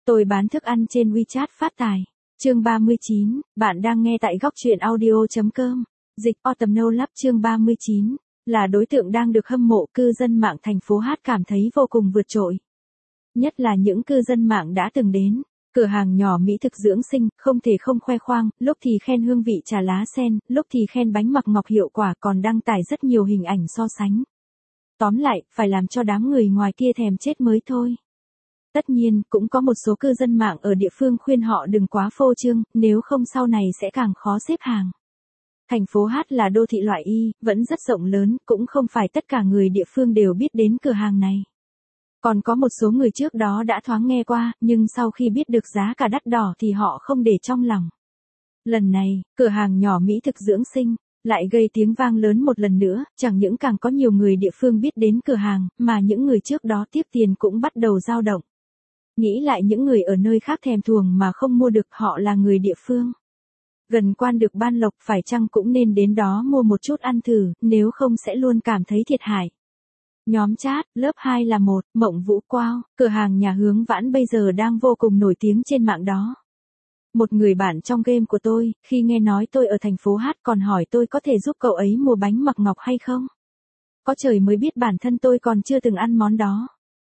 Tôi bán thức ăn trên WeChat phát tài. Chương 39, bạn đang nghe tại góc truyện audio.com. Dịch Autumn No Love chương 39, là đối tượng đang được hâm mộ cư dân mạng thành phố Hát cảm thấy vô cùng vượt trội. Nhất là những cư dân mạng đã từng đến. Cửa hàng nhỏ mỹ thực dưỡng sinh, không thể không khoe khoang, lúc thì khen hương vị trà lá sen, lúc thì khen bánh mặc ngọc hiệu quả còn đăng tải rất nhiều hình ảnh so sánh. Tóm lại, phải làm cho đám người ngoài kia thèm chết mới thôi. Tất nhiên, cũng có một số cư dân mạng ở địa phương khuyên họ đừng quá phô trương, nếu không sau này sẽ càng khó xếp hàng. Thành phố Hát là đô thị loại Y, vẫn rất rộng lớn, cũng không phải tất cả người địa phương đều biết đến cửa hàng này. Còn có một số người trước đó đã thoáng nghe qua, nhưng sau khi biết được giá cả đắt đỏ thì họ không để trong lòng. Lần này, cửa hàng nhỏ mỹ thực dưỡng sinh lại gây tiếng vang lớn một lần nữa, chẳng những càng có nhiều người địa phương biết đến cửa hàng, mà những người trước đó tiếp tiền cũng bắt đầu dao động. Nghĩ lại những người ở nơi khác thèm thuồng mà không mua được, họ là người địa phương. Gần quan được ban lộc, phải chăng cũng nên đến đó mua một chút ăn thử, nếu không sẽ luôn cảm thấy thiệt hại. Nhóm chat, lớp 2 là 1, Mộng Vũ Quao, cửa hàng nhà hướng vãn bây giờ đang vô cùng nổi tiếng trên mạng đó. Một người bạn trong game của tôi, khi nghe nói tôi ở thành phố Hát còn hỏi tôi có thể giúp cậu ấy mua bánh mặc ngọc hay không. Có trời mới biết bản thân tôi còn chưa từng ăn món đó.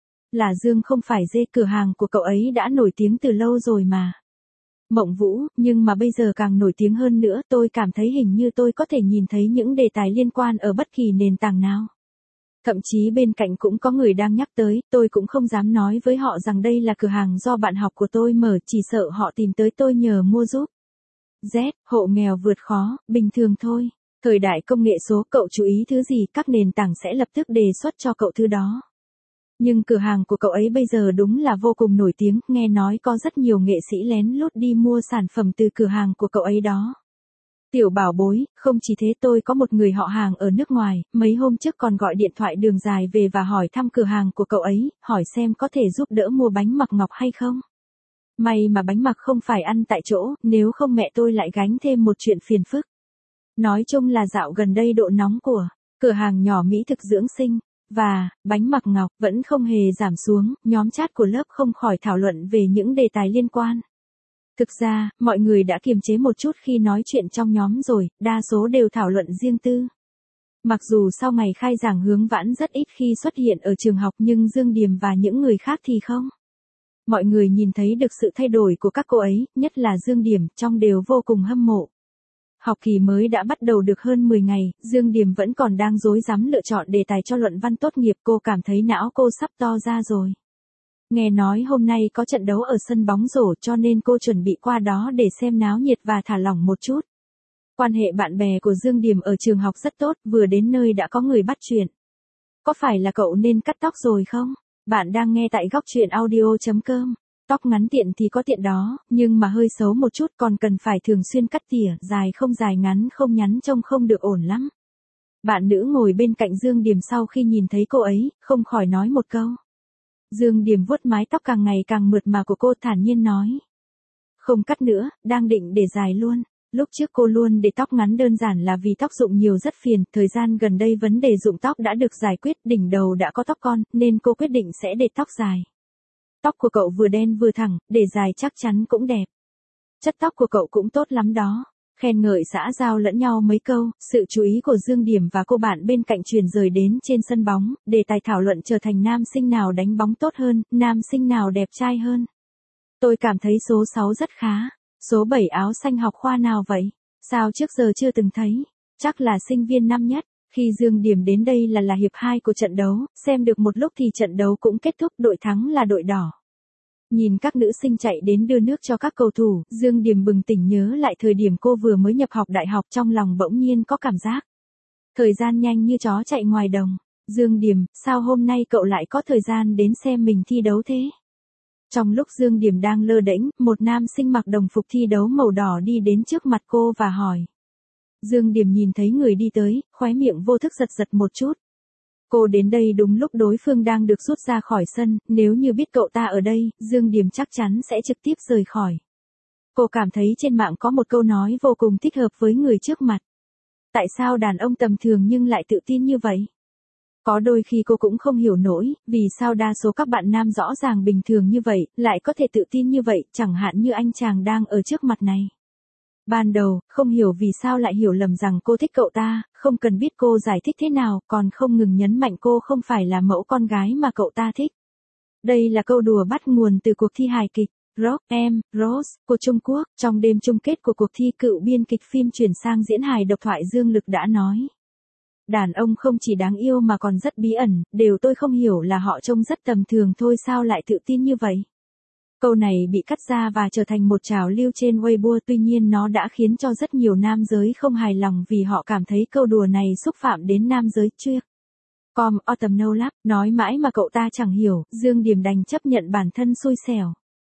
Là Dương không phải dê, cửa hàng của cậu ấy đã nổi tiếng từ lâu rồi mà. Mộng Vũ, nhưng mà bây giờ càng nổi tiếng hơn nữa, tôi cảm thấy hình như tôi có thể nhìn thấy những đề tài liên quan ở bất kỳ nền tảng nào. Thậm chí bên cạnh cũng có người đang nhắc tới, tôi cũng không dám nói với họ rằng đây là cửa hàng do bạn học của tôi mở, chỉ sợ họ tìm tới tôi nhờ mua giúp. Z, hộ nghèo vượt khó, bình thường thôi. Thời đại công nghệ số, cậu chú ý thứ gì, các nền tảng sẽ lập tức đề xuất cho cậu thứ đó. Nhưng cửa hàng của cậu ấy bây giờ đúng là vô cùng nổi tiếng, nghe nói có rất nhiều nghệ sĩ lén lút đi mua sản phẩm từ cửa hàng của cậu ấy đó. Tiểu bảo bối, không chỉ thế, tôi có một người họ hàng ở nước ngoài, mấy hôm trước còn gọi điện thoại đường dài về và hỏi thăm cửa hàng của cậu ấy, hỏi xem có thể giúp đỡ mua bánh mặc ngọc hay không. May mà bánh mặc không phải ăn tại chỗ, nếu không mẹ tôi lại gánh thêm một chuyện phiền phức. Nói chung là dạo gần đây độ nóng của cửa hàng nhỏ mỹ thực dưỡng sinh và bánh mặc ngọc vẫn không hề giảm xuống, nhóm chat của lớp không khỏi thảo luận về những đề tài liên quan. Thực ra, mọi người đã kiềm chế một chút khi nói chuyện trong nhóm rồi, đa số đều thảo luận riêng tư. Mặc dù sau ngày khai giảng hướng vãn rất ít khi xuất hiện ở trường học, nhưng Dương Điềm và những người khác thì không. Mọi người nhìn thấy được sự thay đổi của các cô ấy, nhất là Dương Điềm, trong đều vô cùng hâm mộ. Học kỳ mới đã bắt đầu được hơn 10 ngày, Dương Điềm vẫn còn đang rối rắm lựa chọn đề tài cho luận văn tốt nghiệp, cô cảm thấy não cô sắp to ra rồi. Nghe nói hôm nay có trận đấu ở sân bóng rổ cho nên cô chuẩn bị qua đó để xem náo nhiệt và thả lỏng một chút. Quan hệ bạn bè của Dương Điềm ở trường học rất tốt, vừa đến nơi đã có người bắt chuyện. Có phải là cậu nên cắt tóc rồi không? Bạn đang nghe tại góc truyện audio.com. Tóc ngắn tiện thì có tiện đó, nhưng mà hơi xấu một chút, còn cần phải thường xuyên cắt tỉa, dài không dài ngắn không nhắn trông không được ổn lắm. Bạn nữ ngồi bên cạnh Dương Điềm sau khi nhìn thấy cô ấy, không khỏi nói một câu. Dương Điềm vuốt mái tóc càng ngày càng mượt mà của cô, thản nhiên nói. Không cắt nữa, đang định để dài luôn. Lúc trước cô luôn để tóc ngắn đơn giản là vì tóc rụng nhiều rất phiền, thời gian gần đây vấn đề rụng tóc đã được giải quyết, đỉnh đầu đã có tóc con, nên cô quyết định sẽ để tóc dài. Tóc của cậu vừa đen vừa thẳng, để dài chắc chắn cũng đẹp. Chất tóc của cậu cũng tốt lắm đó. Khen ngợi xã giao lẫn nhau mấy câu, sự chú ý của Dương Điềm và cô bạn bên cạnh chuyển rời đến trên sân bóng, đề tài thảo luận trở thành nam sinh nào đánh bóng tốt hơn, nam sinh nào đẹp trai hơn. Tôi cảm thấy số 6 rất khá. Số 7 áo xanh học khoa nào vậy? Sao trước giờ chưa từng thấy? Chắc là sinh viên năm nhất. Khi Dương Điềm đến đây là hiệp 2 của trận đấu, xem được một lúc thì trận đấu cũng kết thúc, đội thắng là đội đỏ. Nhìn các nữ sinh chạy đến đưa nước cho các cầu thủ, Dương Điềm bừng tỉnh nhớ lại thời điểm cô vừa mới nhập học đại học, trong lòng bỗng nhiên có cảm giác. Thời gian nhanh như chó chạy ngoài đồng. Dương Điềm, sao hôm nay cậu lại có thời gian đến xem mình thi đấu thế? Trong lúc Dương Điềm đang lơ đễnh, một nam sinh mặc đồng phục thi đấu màu đỏ đi đến trước mặt cô và hỏi. Dương Điềm nhìn thấy người đi tới, khóe miệng vô thức giật giật một chút. Cô đến đây đúng lúc đối phương đang được rút ra khỏi sân, nếu như biết cậu ta ở đây, Dương Điềm chắc chắn sẽ trực tiếp rời khỏi. Cô cảm thấy trên mạng có một câu nói vô cùng thích hợp với người trước mặt. Tại sao đàn ông tầm thường nhưng lại tự tin như vậy? Có đôi khi cô cũng không hiểu nổi, vì sao đa số các bạn nam rõ ràng bình thường như vậy, lại có thể tự tin như vậy, chẳng hạn như anh chàng đang ở trước mặt này. Ban đầu, không hiểu vì sao lại hiểu lầm rằng cô thích cậu ta, không cần biết cô giải thích thế nào, còn không ngừng nhấn mạnh cô không phải là mẫu con gái mà cậu ta thích. Đây là câu đùa bắt nguồn từ cuộc thi hài kịch Rock Em, Rose của Trung Quốc. Trong đêm chung kết của cuộc thi, cựu biên kịch phim chuyển sang diễn hài độc thoại Dương Lực đã nói: đàn ông không chỉ đáng yêu mà còn rất bí ẩn, điều tôi không hiểu là họ trông rất tầm thường thôi sao lại tự tin như vậy. Câu này bị cắt ra và trở thành một trào lưu trên Weibo, tuy nhiên nó đã khiến cho rất nhiều nam giới không hài lòng vì họ cảm thấy câu đùa này xúc phạm đến nam giới chưa. Autumn No Lab nói mãi mà cậu ta chẳng hiểu, Dương Điềm đành chấp nhận bản thân xui xẻo.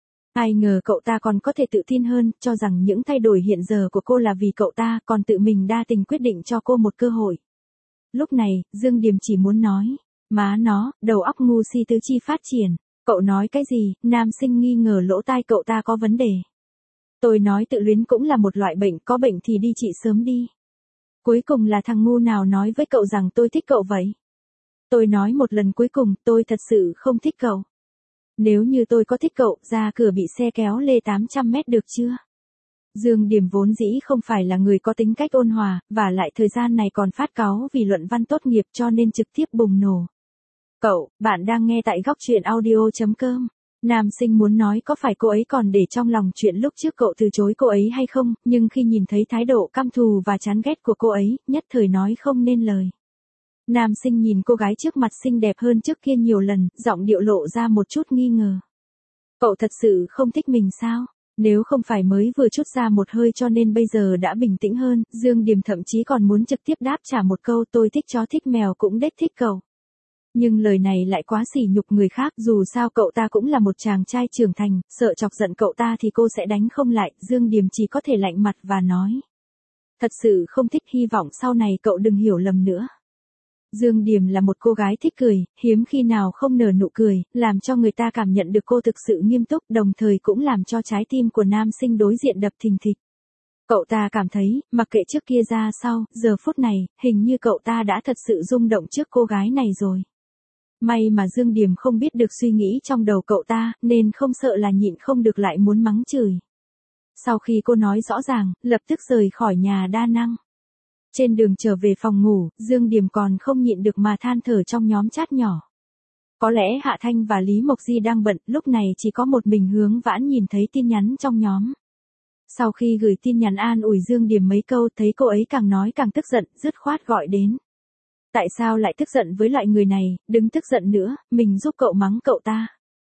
Ai ngờ cậu ta còn có thể tự tin hơn, cho rằng những thay đổi hiện giờ của cô là vì cậu ta, còn tự mình đa tình quyết định cho cô một cơ hội. Lúc này, Dương Điềm chỉ muốn nói, má nó, đầu óc ngu si tứ chi phát triển. Cậu nói cái gì? Nam sinh nghi ngờ lỗ tai cậu ta có vấn đề. Tôi nói tự luyến cũng là một loại bệnh, có bệnh thì đi trị sớm đi. Cuối cùng là thằng ngu nào nói với cậu rằng tôi thích cậu vậy? Tôi nói một lần cuối cùng, tôi thật sự không thích cậu. Nếu như tôi có thích cậu, ra cửa bị xe kéo lê 800 mét được chưa? Dương Điềm vốn dĩ không phải là người có tính cách ôn hòa, và lại thời gian này còn phát cáu vì luận văn tốt nghiệp cho nên trực tiếp bùng nổ. Cậu, bạn đang nghe tại góc truyện audio.com. Nam sinh muốn nói có phải cô ấy còn để trong lòng chuyện lúc trước cậu từ chối cô ấy hay không, nhưng khi nhìn thấy thái độ căm thù và chán ghét của cô ấy, nhất thời nói không nên lời. Nam sinh nhìn cô gái trước mặt xinh đẹp hơn trước kia nhiều lần, giọng điệu lộ ra một chút nghi ngờ. Cậu thật sự không thích mình sao? Nếu không phải mới vừa trút ra một hơi cho nên bây giờ đã bình tĩnh hơn, Dương Điềm thậm chí còn muốn trực tiếp đáp trả một câu tôi thích chó thích mèo cũng đếch thích cậu. Nhưng lời này lại quá sỉ nhục người khác, dù sao cậu ta cũng là một chàng trai trưởng thành, sợ chọc giận cậu ta thì cô sẽ đánh không lại, Dương Điềm chỉ có thể lạnh mặt và nói. Thật sự không thích, hy vọng sau này cậu đừng hiểu lầm nữa. Dương Điềm là một cô gái thích cười, hiếm khi nào không nở nụ cười, làm cho người ta cảm nhận được cô thực sự nghiêm túc, đồng thời cũng làm cho trái tim của nam sinh đối diện đập thình thịch. Cậu ta cảm thấy, mặc kệ trước kia ra sau, giờ phút này, hình như cậu ta đã thật sự rung động trước cô gái này rồi. May mà Dương Điềm không biết được suy nghĩ trong đầu cậu ta, nên không sợ là nhịn không được lại muốn mắng chửi. Sau khi cô nói rõ ràng, lập tức rời khỏi nhà đa năng. Trên đường trở về phòng ngủ, Dương Điềm còn không nhịn được mà than thở trong nhóm chat nhỏ. Có lẽ Hạ Thanh và Lý Mộc Di đang bận, lúc này chỉ có một mình Hướng Vãn nhìn thấy tin nhắn trong nhóm. Sau khi gửi tin nhắn an ủi Dương Điềm mấy câu, thấy cô ấy càng nói càng tức giận, dứt khoát gọi đến. Tại sao lại tức giận với loại người này, đừng tức giận nữa, mình giúp cậu mắng cậu ta.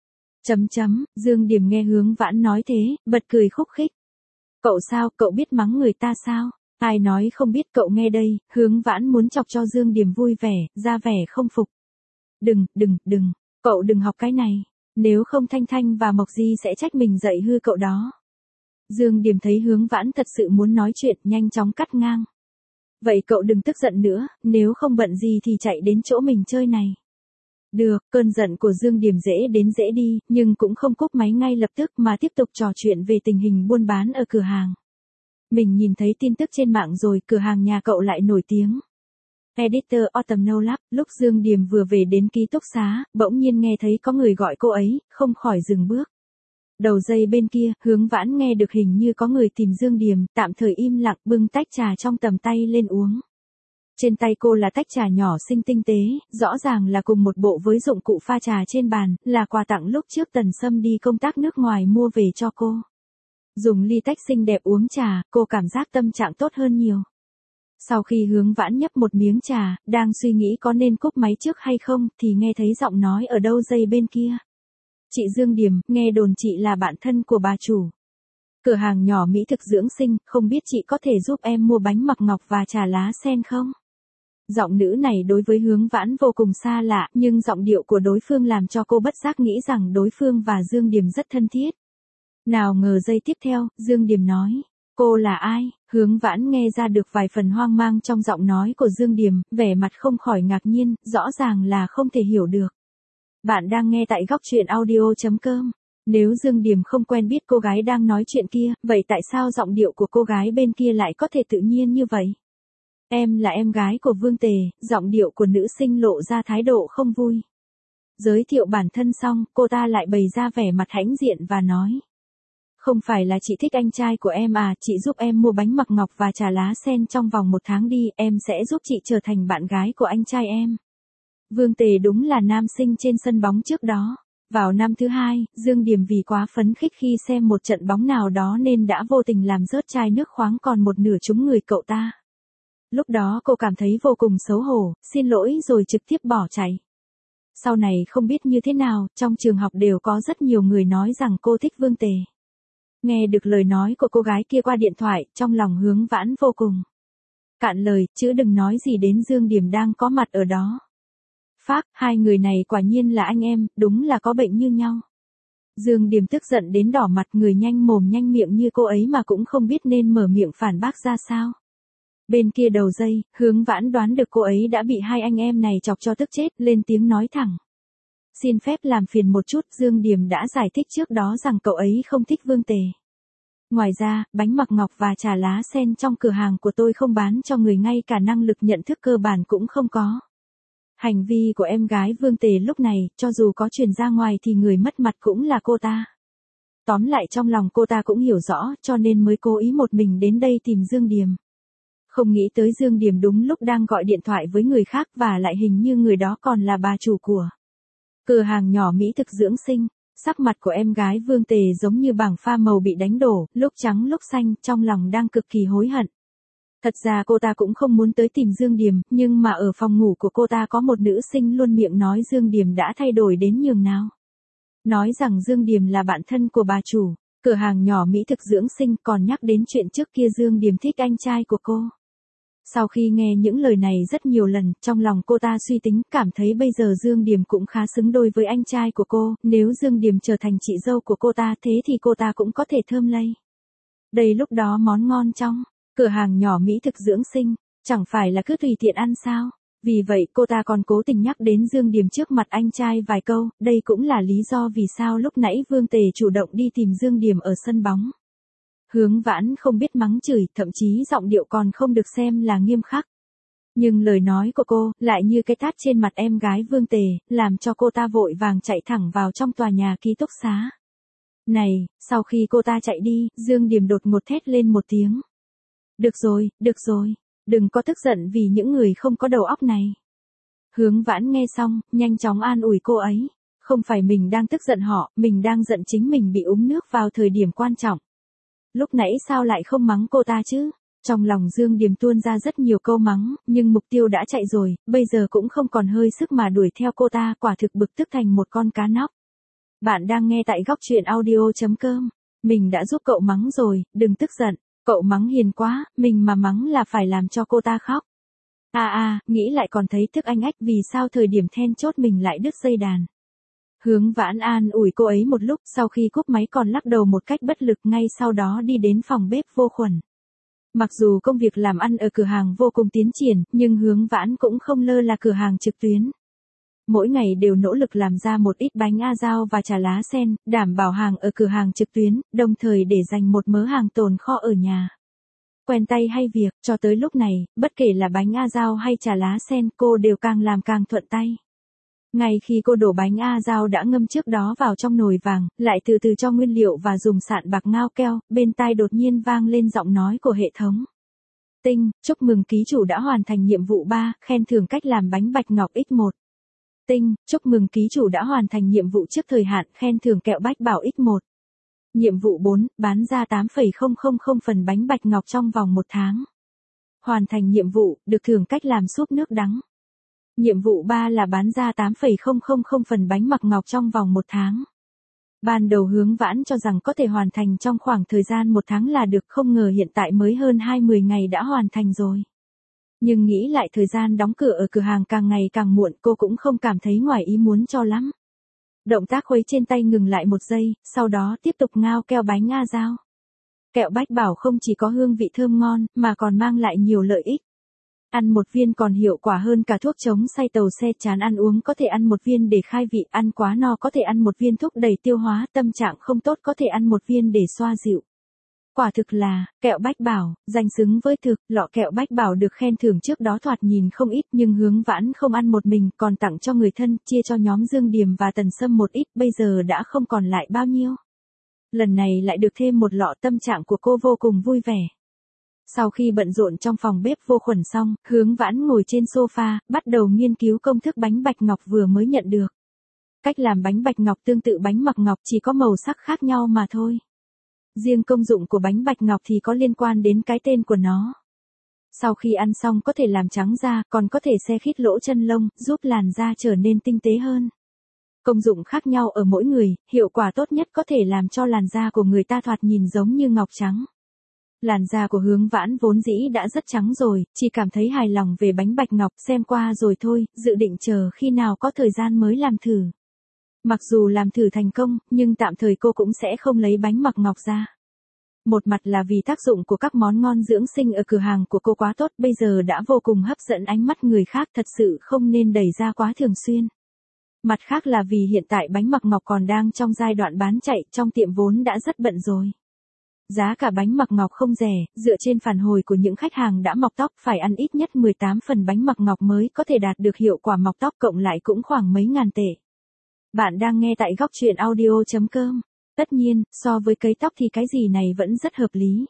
Dương Điềm nghe Hướng Vãn nói thế, bật cười khúc khích. Cậu sao, cậu biết mắng người ta sao? Ai nói không biết, cậu nghe đây, Hướng Vãn muốn chọc cho Dương Điềm vui vẻ, ra vẻ không phục. Đừng, cậu đừng học cái này, nếu không Thanh Thanh và Mộc Di sẽ trách mình dạy hư cậu đó. Dương Điềm thấy Hướng Vãn thật sự muốn nói chuyện, nhanh chóng cắt ngang. Vậy cậu đừng tức giận nữa, nếu không bận gì thì chạy đến chỗ mình chơi này. Được, cơn giận của Dương Điềm dễ đến dễ đi, nhưng cũng không cúp máy ngay lập tức mà tiếp tục trò chuyện về tình hình buôn bán ở cửa hàng. Mình nhìn thấy tin tức trên mạng rồi, cửa hàng nhà cậu lại nổi tiếng. Editor Autumn No Lab, lúc Dương Điềm vừa về đến ký túc xá, bỗng nhiên nghe thấy có người gọi cô ấy, không khỏi dừng bước. Đầu dây bên kia, Hướng Vãn nghe được hình như có người tìm Dương Điềm, tạm thời im lặng bưng tách trà trong tầm tay lên uống. Trên tay cô là tách trà nhỏ xinh tinh tế, rõ ràng là cùng một bộ với dụng cụ pha trà trên bàn, là quà tặng lúc trước Tần Sâm đi công tác nước ngoài mua về cho cô. Dùng ly tách xinh đẹp uống trà, cô cảm giác tâm trạng tốt hơn nhiều. Sau khi Hướng Vãn nhấp một miếng trà, đang suy nghĩ có nên cúp máy trước hay không, thì nghe thấy giọng nói ở đâu dây bên kia. Chị Dương Điềm, nghe đồn chị là bạn thân của bà chủ cửa hàng nhỏ mỹ thực dưỡng sinh, không biết chị có thể giúp em mua bánh mặc ngọc và trà lá sen không? Giọng nữ này đối với Hướng Vãn vô cùng xa lạ, nhưng giọng điệu của đối phương làm cho cô bất giác nghĩ rằng đối phương và Dương Điềm rất thân thiết. Nào ngờ giây tiếp theo, Dương Điềm nói, cô là ai? Hướng Vãn nghe ra được vài phần hoang mang trong giọng nói của Dương Điềm, vẻ mặt không khỏi ngạc nhiên, rõ ràng là không thể hiểu được. Bạn đang nghe tại góc truyện audio.com. Nếu Dương Điềm không quen biết cô gái đang nói chuyện kia, vậy tại sao giọng điệu của cô gái bên kia lại có thể tự nhiên như vậy? Em là em gái của Vương Tề, giọng điệu của nữ sinh lộ ra thái độ không vui. Giới thiệu bản thân xong, cô ta lại bày ra vẻ mặt hãnh diện và nói. Không phải là chị thích anh trai của em à, chị giúp em mua bánh mặc ngọc và trà lá sen trong vòng 1 tháng đi, em sẽ giúp chị trở thành bạn gái của anh trai em. Vương Tề đúng là nam sinh trên sân bóng trước đó. Vào năm thứ 2, Dương Điềm vì quá phấn khích khi xem một trận bóng nào đó nên đã vô tình làm rớt chai nước khoáng còn một nửa trúng người cậu ta. Lúc đó cô cảm thấy vô cùng xấu hổ, xin lỗi rồi trực tiếp bỏ chạy. Sau này không biết như thế nào, trong trường học đều có rất nhiều người nói rằng cô thích Vương Tề. Nghe được lời nói của cô gái kia qua điện thoại, trong lòng Hướng Vãn vô cùng cạn lời, chứ đừng nói gì đến Dương Điềm đang có mặt ở đó. Phác, hai người này quả nhiên là anh em, đúng là có bệnh như nhau. Dương Điềm tức giận đến đỏ mặt, người nhanh mồm nhanh miệng như cô ấy mà cũng không biết nên mở miệng phản bác ra sao. Bên kia đầu dây, Hướng Vãn đoán được cô ấy đã bị hai anh em này chọc cho tức chết, lên tiếng nói thẳng. Xin phép làm phiền một chút, Dương Điềm đã giải thích trước đó rằng cậu ấy không thích Vương Tề. Ngoài ra, bánh mặc ngọc và trà lá sen trong cửa hàng của tôi không bán cho người ngay cả năng lực nhận thức cơ bản cũng không có. Hành vi của em gái Vương Tề lúc này, cho dù có truyền ra ngoài thì người mất mặt cũng là cô ta. Tóm lại trong lòng cô ta cũng hiểu rõ, cho nên mới cố ý một mình đến đây tìm Dương Điềm. Không nghĩ tới Dương Điềm đúng lúc đang gọi điện thoại với người khác và lại hình như người đó còn là bà chủ của cửa hàng nhỏ mỹ thực dưỡng sinh. Sắc mặt của em gái Vương Tề giống như bảng pha màu bị đánh đổ, lúc trắng lúc xanh, trong lòng đang cực kỳ hối hận. Thật ra cô ta cũng không muốn tới tìm Dương Điềm, nhưng mà ở phòng ngủ của cô ta có một nữ sinh luôn miệng nói Dương Điềm đã thay đổi đến nhường nào. Nói rằng Dương Điềm là bạn thân của bà chủ cửa hàng nhỏ mỹ thực dưỡng sinh, còn nhắc đến chuyện trước kia Dương Điềm thích anh trai của cô. Sau khi nghe những lời này rất nhiều lần, trong lòng cô ta suy tính, cảm thấy bây giờ Dương Điềm cũng khá xứng đôi với anh trai của cô, nếu Dương Điềm trở thành chị dâu của cô ta thế thì cô ta cũng có thể thơm lây. Đây lúc đó món ngon trong cửa hàng nhỏ mỹ thực dưỡng sinh, chẳng phải là cứ tùy tiện ăn sao? Vì vậy cô ta còn cố tình nhắc đến Dương Điềm trước mặt anh trai vài câu, đây cũng là lý do vì sao lúc nãy Vương Tề chủ động đi tìm Dương Điềm ở sân bóng. Hướng Vãn không biết mắng chửi, thậm chí giọng điệu còn không được xem là nghiêm khắc. Nhưng lời nói của cô lại như cái tát trên mặt em gái Vương Tề, làm cho cô ta vội vàng chạy thẳng vào trong tòa nhà ký túc xá. Này, sau khi cô ta chạy đi, Dương Điềm đột ngột thét lên một tiếng. Được rồi, đừng có tức giận vì những người không có đầu óc này. Hướng Vãn nghe xong, nhanh chóng an ủi cô ấy. Không phải mình đang tức giận họ, mình đang giận chính mình bị uống nước vào thời điểm quan trọng. Lúc nãy sao lại không mắng cô ta chứ? Trong lòng Dương Điềm tuôn ra rất nhiều câu mắng, nhưng mục tiêu đã chạy rồi, bây giờ cũng không còn hơi sức mà đuổi theo cô ta, quả thực bực tức thành một con cá nóc. Bạn đang nghe tại góc truyện audio.com. Mình đã giúp cậu mắng rồi, đừng tức giận. Cậu mắng hiền quá, mình mà mắng là phải làm cho cô ta khóc. Nghĩ lại còn thấy tức anh ách, vì sao thời điểm then chốt mình lại đứt dây đàn. Hướng Vãn an ủi cô ấy một lúc, sau khi cúp máy còn lắc đầu một cách bất lực, ngay sau đó đi đến phòng bếp vô khuẩn. Mặc dù công việc làm ăn ở cửa hàng vô cùng tiến triển, nhưng Hướng Vãn cũng không lơ là cửa hàng trực tuyến. Mỗi ngày đều nỗ lực làm ra một ít bánh a dao và trà lá sen, đảm bảo hàng ở cửa hàng trực tuyến, đồng thời để dành một mớ hàng tồn kho ở nhà. Quen tay hay việc, cho tới lúc này, bất kể là bánh a dao hay trà lá sen, cô đều càng làm càng thuận tay. Ngay khi cô đổ bánh a dao đã ngâm trước đó vào trong nồi vàng, lại từ từ cho nguyên liệu và dùng sạn bạc ngao keo, bên tai đột nhiên vang lên giọng nói của hệ thống. Tinh, chúc mừng ký chủ đã hoàn thành nhiệm vụ 3, khen thưởng cách làm bánh bạch ngọc X1. Tinh, chúc mừng ký chủ đã hoàn thành nhiệm vụ trước thời hạn, khen thưởng kẹo bách bảo X1. Nhiệm vụ 4, bán ra 8,000 phần bánh bạch ngọc trong vòng 1 tháng. Hoàn thành nhiệm vụ, được thưởng cách làm súp nước đắng. Nhiệm vụ 3 là bán ra 8,000 phần bánh mặc ngọc trong vòng 1 tháng. Ban đầu Hướng Vãn cho rằng có thể hoàn thành trong khoảng thời gian 1 tháng là được, không ngờ hiện tại mới hơn 20 ngày đã hoàn thành rồi. Nhưng nghĩ lại thời gian đóng cửa ở cửa hàng càng ngày càng muộn, cô cũng không cảm thấy ngoài ý muốn cho lắm. Động tác khuấy trên tay ngừng lại 1 giây, sau đó tiếp tục ngao keo bánh a dao. Kẹo bách bảo không chỉ có hương vị thơm ngon, mà còn mang lại nhiều lợi ích. Ăn 1 viên còn hiệu quả hơn cả thuốc chống say tàu xe, chán ăn uống có thể ăn 1 viên để khai vị, ăn quá no có thể ăn 1 viên thúc đẩy tiêu hóa, tâm trạng không tốt có thể ăn 1 viên để xoa dịu. Quả thực là, kẹo Bách Bảo, danh xứng với thực, lọ kẹo Bách Bảo được khen thưởng trước đó thoạt nhìn không ít nhưng Hướng Vãn không ăn một mình, còn tặng cho người thân, chia cho nhóm Dương Điềm và Tần Sâm một ít, bây giờ đã không còn lại bao nhiêu. Lần này lại được thêm một lọ, tâm trạng của cô vô cùng vui vẻ. Sau khi bận rộn trong phòng bếp vô khuẩn xong, Hướng Vãn ngồi trên sofa, bắt đầu nghiên cứu công thức bánh bạch ngọc vừa mới nhận được. Cách làm bánh bạch ngọc tương tự bánh mặc ngọc, chỉ có màu sắc khác nhau mà thôi. Riêng công dụng của bánh bạch ngọc thì có liên quan đến cái tên của nó. Sau khi ăn xong có thể làm trắng da, còn có thể se khít lỗ chân lông, giúp làn da trở nên tinh tế hơn. Công dụng khác nhau ở mỗi người, hiệu quả tốt nhất có thể làm cho làn da của người ta thoạt nhìn giống như ngọc trắng. Làn da của Hướng Vãn vốn dĩ đã rất trắng rồi, chỉ cảm thấy hài lòng về bánh bạch ngọc, xem qua rồi thôi, dự định chờ khi nào có thời gian mới làm thử. Mặc dù làm thử thành công, nhưng tạm thời cô cũng sẽ không lấy bánh mặc ngọc ra. Một mặt là vì tác dụng của các món ngon dưỡng sinh ở cửa hàng của cô quá tốt, bây giờ đã vô cùng hấp dẫn ánh mắt người khác, thật sự không nên đẩy ra quá thường xuyên. Mặt khác là vì hiện tại bánh mặc ngọc còn đang trong giai đoạn bán chạy, trong tiệm vốn đã rất bận rồi. Giá cả bánh mặc ngọc không rẻ, dựa trên phản hồi của những khách hàng đã mọc tóc phải ăn ít nhất 18 phần bánh mặc ngọc mới có thể đạt được hiệu quả mọc tóc, cộng lại cũng khoảng mấy ngàn tệ. Bạn đang nghe tại góc truyện audio.com. Tất nhiên, so với cấy tóc thì cái gì này vẫn rất hợp lý.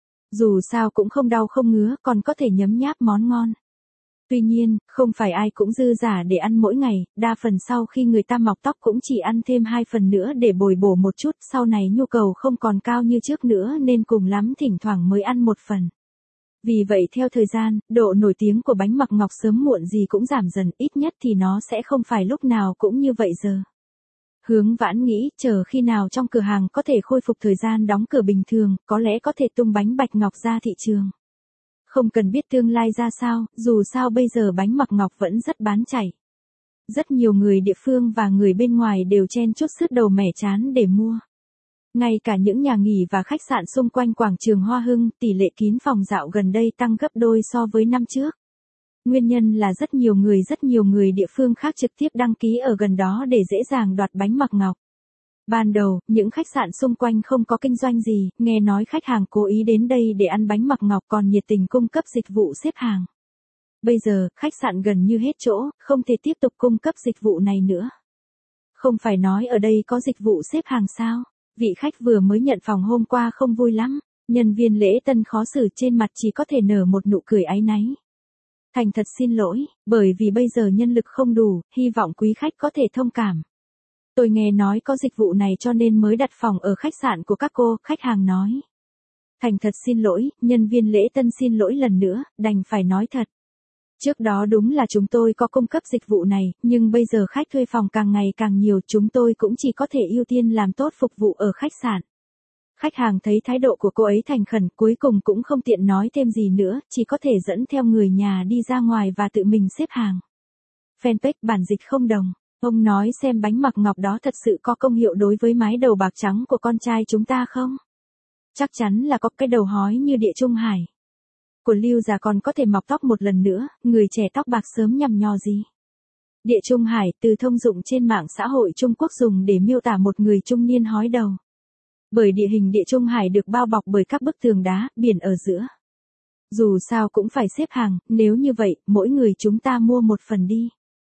Dù sao cũng không đau không ngứa, còn có thể nhấm nháp món ngon. Tuy nhiên, không phải ai cũng dư dả để ăn mỗi ngày, đa phần sau khi người ta mọc tóc cũng chỉ ăn thêm 2 phần nữa để bồi bổ một chút, sau này nhu cầu không còn cao như trước nữa nên cùng lắm thỉnh thoảng mới ăn 1 phần. Vì vậy theo thời gian, độ nổi tiếng của bánh mặc ngọc sớm muộn gì cũng giảm dần, ít nhất thì nó sẽ không phải lúc nào cũng như vậy giờ. Hướng Vãn nghĩ, chờ khi nào trong cửa hàng có thể khôi phục thời gian đóng cửa bình thường, có lẽ có thể tung bánh bạch ngọc ra thị trường. Không cần biết tương lai ra sao, dù sao bây giờ bánh mặc ngọc vẫn rất bán chạy. Rất nhiều người địa phương và người bên ngoài đều chen chúc sứt đầu mẻ trán để mua. Ngay cả những nhà nghỉ và khách sạn xung quanh quảng trường Hoa Hưng, tỷ lệ kín phòng dạo gần đây tăng gấp đôi so với năm trước. Nguyên nhân là rất nhiều người địa phương khác trực tiếp đăng ký ở gần đó để dễ dàng đoạt bánh mặc ngọc. Ban đầu, những khách sạn xung quanh không có kinh doanh gì, nghe nói khách hàng cố ý đến đây để ăn bánh mặc ngọc còn nhiệt tình cung cấp dịch vụ xếp hàng. Bây giờ, khách sạn gần như hết chỗ, không thể tiếp tục cung cấp dịch vụ này nữa. Không phải nói ở đây có dịch vụ xếp hàng sao? Vị khách vừa mới nhận phòng hôm qua không vui lắm, nhân viên lễ tân khó xử, trên mặt chỉ có thể nở một nụ cười áy náy. Thành thật xin lỗi, bởi vì bây giờ nhân lực không đủ, hy vọng quý khách có thể thông cảm. Tôi nghe nói có dịch vụ này cho nên mới đặt phòng ở khách sạn của các cô, khách hàng nói. Thành thật xin lỗi, nhân viên lễ tân xin lỗi lần nữa, đành phải nói thật. Trước đó đúng là chúng tôi có cung cấp dịch vụ này, nhưng bây giờ khách thuê phòng càng ngày càng nhiều, chúng tôi cũng chỉ có thể ưu tiên làm tốt phục vụ ở khách sạn. Khách hàng thấy thái độ của cô ấy thành khẩn, cuối cùng cũng không tiện nói thêm gì nữa, chỉ có thể dẫn theo người nhà đi ra ngoài và tự mình xếp hàng. Fanpage bản dịch không đồng. Ông nói xem bánh mặc ngọc đó thật sự có công hiệu đối với mái đầu bạc trắng của con trai chúng ta không? Chắc chắn là có, cái đầu hói như Địa Trung Hải của Lưu già còn có thể mọc tóc một lần nữa, người trẻ tóc bạc sớm nhằm nhò gì. Địa Trung Hải, từ thông dụng trên mạng xã hội Trung Quốc dùng để miêu tả một người trung niên hói đầu. Bởi địa hình Địa Trung Hải được bao bọc bởi các bức tường đá, biển ở giữa. Dù sao cũng phải xếp hàng, nếu như vậy, mỗi người chúng ta mua 1 phần đi.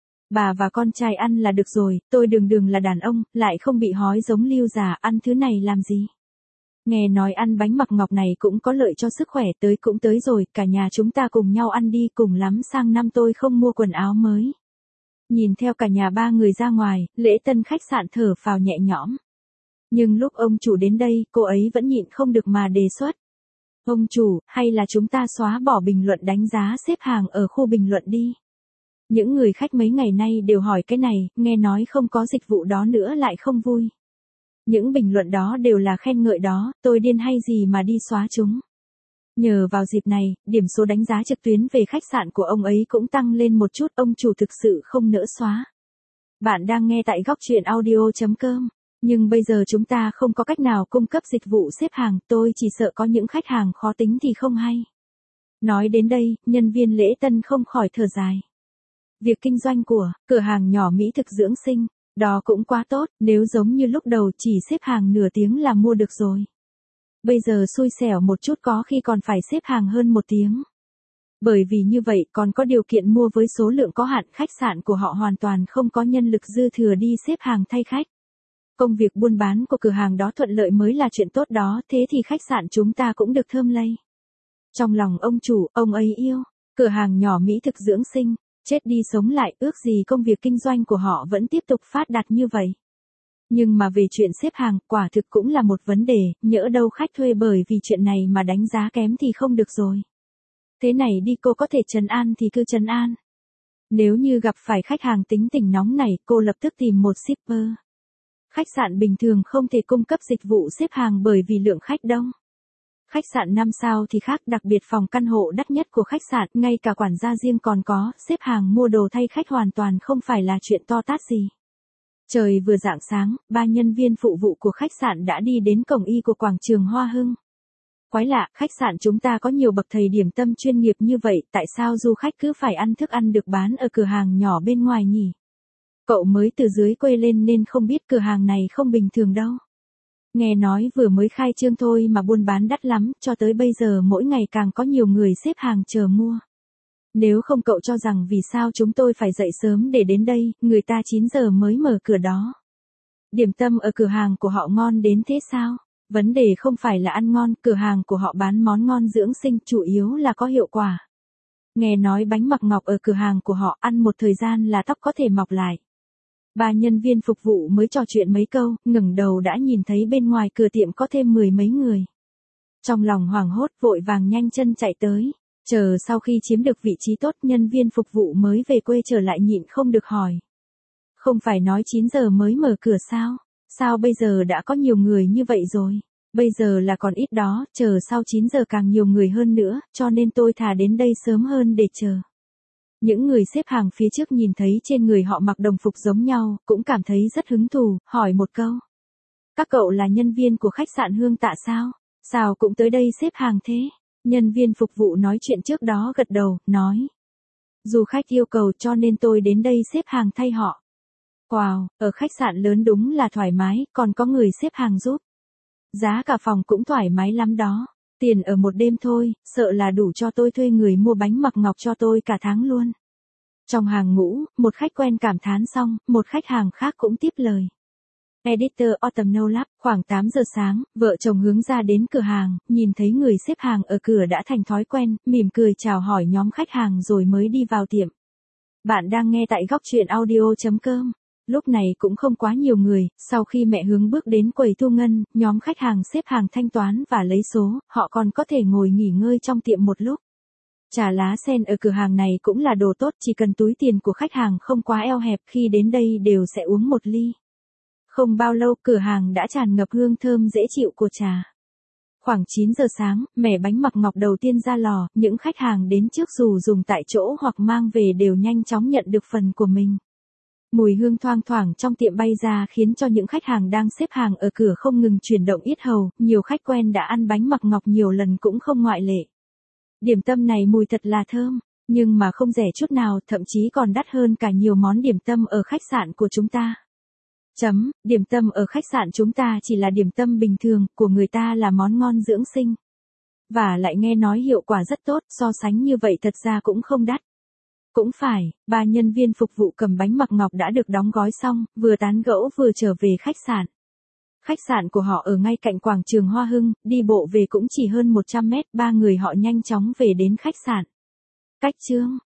Bà và con trai ăn là được rồi, tôi đường là đàn ông, lại không bị hói giống Lưu già, ăn thứ này làm gì. Nghe nói ăn bánh mặc ngọc này cũng có lợi cho sức khỏe, tới cũng tới rồi, cả nhà chúng ta cùng nhau ăn đi, cùng lắm sang năm tôi không mua quần áo mới. Nhìn theo cả nhà 3 người ra ngoài, lễ tân khách sạn thở phào nhẹ nhõm. Nhưng lúc ông chủ đến đây, cô ấy vẫn nhịn không được mà đề xuất. Ông chủ, hay là chúng ta xóa bỏ bình luận đánh giá xếp hàng ở khu bình luận đi. Những người khách mấy ngày nay đều hỏi cái này, nghe nói không có dịch vụ đó nữa lại không vui. Những bình luận đó đều là khen ngợi đó, tôi điên hay gì mà đi xóa chúng. Nhờ vào dịp này, điểm số đánh giá trực tuyến về khách sạn của ông ấy cũng tăng lên một chút, ông chủ thực sự không nỡ xóa. Bạn đang nghe tại góc truyện audio.com. Nhưng bây giờ chúng ta không có cách nào cung cấp dịch vụ xếp hàng, tôi chỉ sợ có những khách hàng khó tính thì không hay. Nói đến đây, nhân viên lễ tân không khỏi thở dài. Việc kinh doanh của cửa hàng nhỏ mỹ thực dưỡng sinh, đó cũng quá tốt, nếu giống như lúc đầu chỉ xếp hàng nửa tiếng là mua được rồi. Bây giờ xui xẻo một chút có khi còn phải xếp hàng hơn 1 tiếng. Bởi vì như vậy còn có điều kiện mua với số lượng có hạn, khách sạn của họ hoàn toàn không có nhân lực dư thừa đi xếp hàng thay khách. Công việc buôn bán của cửa hàng đó thuận lợi mới là chuyện tốt đó, thế thì khách sạn chúng ta cũng được thơm lây. Trong lòng ông chủ, ông ấy yêu, cửa hàng nhỏ mỹ thực dưỡng sinh, chết đi sống lại, ước gì công việc kinh doanh của họ vẫn tiếp tục phát đạt như vậy. Nhưng mà về chuyện xếp hàng, quả thực cũng là một vấn đề, nhỡ đâu khách thuê bởi vì chuyện này mà đánh giá kém thì không được rồi. Thế này đi, cô có thể trấn an thì cứ trấn an. Nếu như gặp phải khách hàng tính tình nóng này, cô lập tức tìm một shipper. Khách sạn bình thường không thể cung cấp dịch vụ xếp hàng bởi vì lượng khách đông. Khách sạn 5 sao thì khác, đặc biệt phòng căn hộ đắt nhất của khách sạn, ngay cả quản gia riêng còn có, xếp hàng mua đồ thay khách hoàn toàn không phải là chuyện to tát gì. Trời vừa rạng sáng, 3 nhân viên phụ vụ của khách sạn đã đi đến cổng Y của quảng trường Hoa Hưng. Quái lạ, khách sạn chúng ta có nhiều bậc thầy điểm tâm chuyên nghiệp như vậy, tại sao du khách cứ phải ăn thức ăn được bán ở cửa hàng nhỏ bên ngoài nhỉ? Cậu mới từ dưới quê lên nên không biết cửa hàng này không bình thường đâu. Nghe nói vừa mới khai trương thôi mà buôn bán đắt lắm, cho tới bây giờ mỗi ngày càng có nhiều người xếp hàng chờ mua. Nếu không cậu cho rằng vì sao chúng tôi phải dậy sớm để đến đây, người ta 9 giờ mới mở cửa đó. Điểm tâm ở cửa hàng của họ ngon đến thế sao? Vấn đề không phải là ăn ngon, cửa hàng của họ bán món ngon dưỡng sinh, chủ yếu là có hiệu quả. Nghe nói bánh mặc ngọc ở cửa hàng của họ ăn một thời gian là tóc có thể mọc lại. 3 nhân viên phục vụ mới trò chuyện mấy câu, ngẩng đầu đã nhìn thấy bên ngoài cửa tiệm có thêm 10 mấy người. Trong lòng hoảng hốt vội vàng nhanh chân chạy tới. Chờ sau khi chiếm được vị trí tốt, nhân viên phục vụ mới về quê trở lại nhịn không được hỏi. Không phải nói 9 giờ mới mở cửa sao? Sao bây giờ đã có nhiều người như vậy rồi? Bây giờ là còn ít đó, chờ sau 9 giờ càng nhiều người hơn nữa, cho nên tôi thà đến đây sớm hơn để chờ. Những người xếp hàng phía trước nhìn thấy trên người họ mặc đồng phục giống nhau, cũng cảm thấy rất hứng thú, hỏi một câu. Các cậu là nhân viên của khách sạn Hương Tạ sao? Sao cũng tới đây xếp hàng thế? Nhân viên phục vụ nói chuyện trước đó gật đầu, nói. Du khách yêu cầu cho nên tôi đến đây xếp hàng thay họ. Wow, ở khách sạn lớn đúng là thoải mái, còn có người xếp hàng giúp. Giá cả phòng cũng thoải mái lắm đó. Tiền ở một đêm thôi, sợ là đủ cho tôi thuê người mua bánh mặc ngọc cho tôi cả tháng luôn. Trong hàng ngũ, một khách quen cảm thán xong, một khách hàng khác cũng tiếp lời. Editor Autumnal Lab, khoảng 8 giờ sáng, vợ chồng hướng ra đến cửa hàng, nhìn thấy người xếp hàng ở cửa đã thành thói quen, mỉm cười chào hỏi nhóm khách hàng rồi mới đi vào tiệm. Bạn đang nghe tại góc truyện audio.com. Lúc này cũng không quá nhiều người, sau khi mẹ Hướng bước đến quầy thu ngân, nhóm khách hàng xếp hàng thanh toán và lấy số, họ còn có thể ngồi nghỉ ngơi trong tiệm một lúc. Trà lá sen ở cửa hàng này cũng là đồ tốt, chỉ cần túi tiền của khách hàng không quá eo hẹp, khi đến đây đều sẽ uống một ly. Không bao lâu cửa hàng đã tràn ngập hương thơm dễ chịu của trà. Khoảng 9 giờ sáng, mẻ bánh mặc ngọc đầu tiên ra lò, những khách hàng đến trước dù dùng tại chỗ hoặc mang về đều nhanh chóng nhận được phần của mình. Mùi hương thoang thoảng trong tiệm bay ra khiến cho những khách hàng đang xếp hàng ở cửa không ngừng chuyển động yết hầu, nhiều khách quen đã ăn bánh mặc ngọc nhiều lần cũng không ngoại lệ. Điểm tâm này mùi thật là thơm, nhưng mà không rẻ chút nào, thậm chí còn đắt hơn cả nhiều món điểm tâm ở khách sạn của chúng ta. Điểm tâm ở khách sạn chúng ta chỉ là điểm tâm bình thường, của người ta là món ngon dưỡng sinh. Và lại nghe nói hiệu quả rất tốt, so sánh như vậy thật ra cũng không đắt. Cũng phải, 3 nhân viên phục vụ cầm bánh mặc ngọc đã được đóng gói xong, vừa tán gẫu vừa trở về khách sạn. Khách sạn của họ ở ngay cạnh quảng trường Hoa Hưng, đi bộ về cũng chỉ hơn 100 mét, 3 người họ nhanh chóng về đến khách sạn. Cách chương